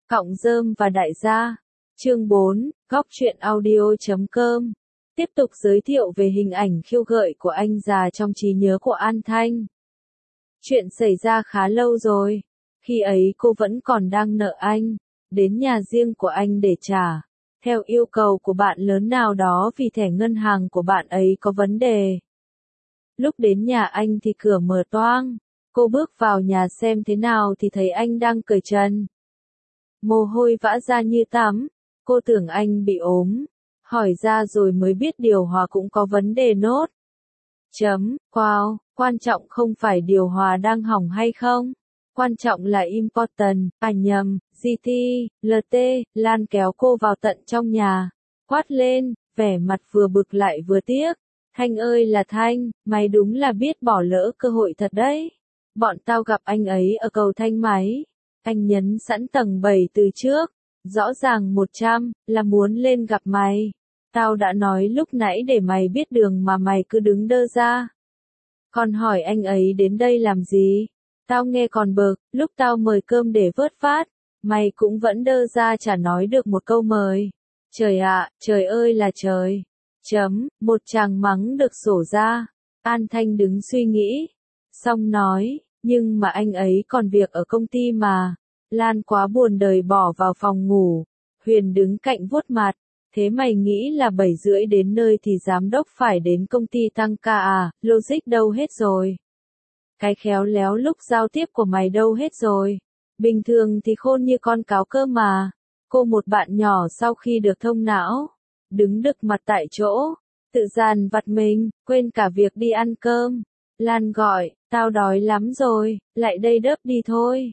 Cọng rơm và đại gia. Chương 4, góc truyện audio.com. Tiếp tục giới thiệu về hình ảnh khiêu gợi của anh già trong trí nhớ của An Thanh. Chuyện xảy ra khá lâu rồi. Khi ấy cô vẫn còn đang nợ anh, đến nhà riêng của anh để trả, theo yêu cầu của bạn lớn nào đó vì thẻ ngân hàng của bạn ấy có vấn đề. Lúc đến nhà anh thì cửa mở toang, cô bước vào nhà xem thế nào thì thấy anh đang cởi trần. Mồ hôi vã ra như tắm, cô tưởng anh bị ốm, hỏi ra rồi mới biết điều hòa cũng có vấn đề nốt. Wow, quan trọng không phải điều hòa đang hỏng hay không, quan trọng là important, GT, LT, Lan kéo cô vào tận trong nhà, quát lên, vẻ mặt vừa bực lại vừa tiếc. Thanh ơi là Thanh, mày đúng là biết bỏ lỡ cơ hội thật đấy. Bọn tao gặp anh ấy ở cầu Thanh Máy. Anh nhấn sẵn tầng 7 từ trước, rõ ràng 100, là muốn lên gặp mày. Tao đã nói lúc nãy để mày biết đường mà mày cứ đứng đơ ra. Còn hỏi anh ấy đến đây làm gì? Tao nghe còn bực, lúc tao mời cơm để vớt vát, mày cũng vẫn đơ ra chả nói được một câu mời. Trời ạ, trời ơi là trời. Một tràng mắng được sổ ra. An Thanh đứng suy nghĩ. Xong nói, nhưng mà anh ấy còn việc ở công ty mà. Lan quá buồn đời bỏ vào phòng ngủ. Huyền đứng cạnh vuốt mặt. Thế mày nghĩ là 7:30 đến nơi thì giám đốc phải đến công ty tăng ca à, logic đâu hết rồi. Cái khéo léo lúc giao tiếp của mày đâu hết rồi. Bình thường thì khôn như con cáo cơ mà. Cô một bạn nhỏ sau khi được thông não, đứng đực mặt tại chỗ, tự dằn vặt mình, quên cả việc đi ăn cơm. Lan gọi, tao đói lắm rồi, lại đây đớp đi thôi.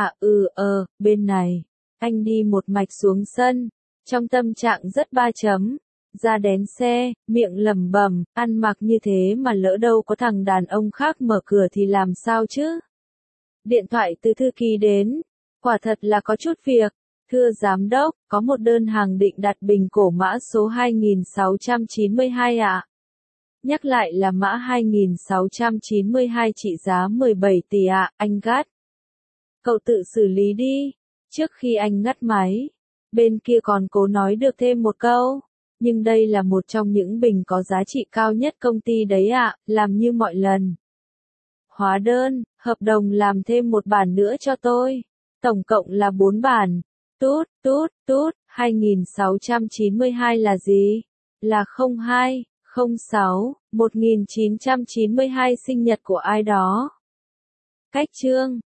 Bên này. Anh đi một mạch xuống sân, trong tâm trạng rất ra đén xe, miệng lẩm bẩm, ăn mặc như thế mà lỡ đâu có thằng đàn ông khác mở cửa thì làm sao chứ? Điện thoại từ thư ký đến, quả thật là có chút việc. Thưa giám đốc, có một đơn hàng định đặt bình cổ mã số 2692 ạ. Nhắc lại là mã 2692 trị giá 17 tỷ ạ, anh gắt. Cậu tự xử lý đi. Trước khi anh ngắt máy, bên kia còn cố nói được thêm một câu. Nhưng đây là một trong những bình có giá trị cao nhất công ty đấy ạ, làm như mọi lần. Hóa đơn, hợp đồng làm thêm một bản nữa cho tôi. Tổng cộng là 4 bản. 2692 là gì? Là 02, 06, 1992 sinh nhật của ai đó. Cách chương.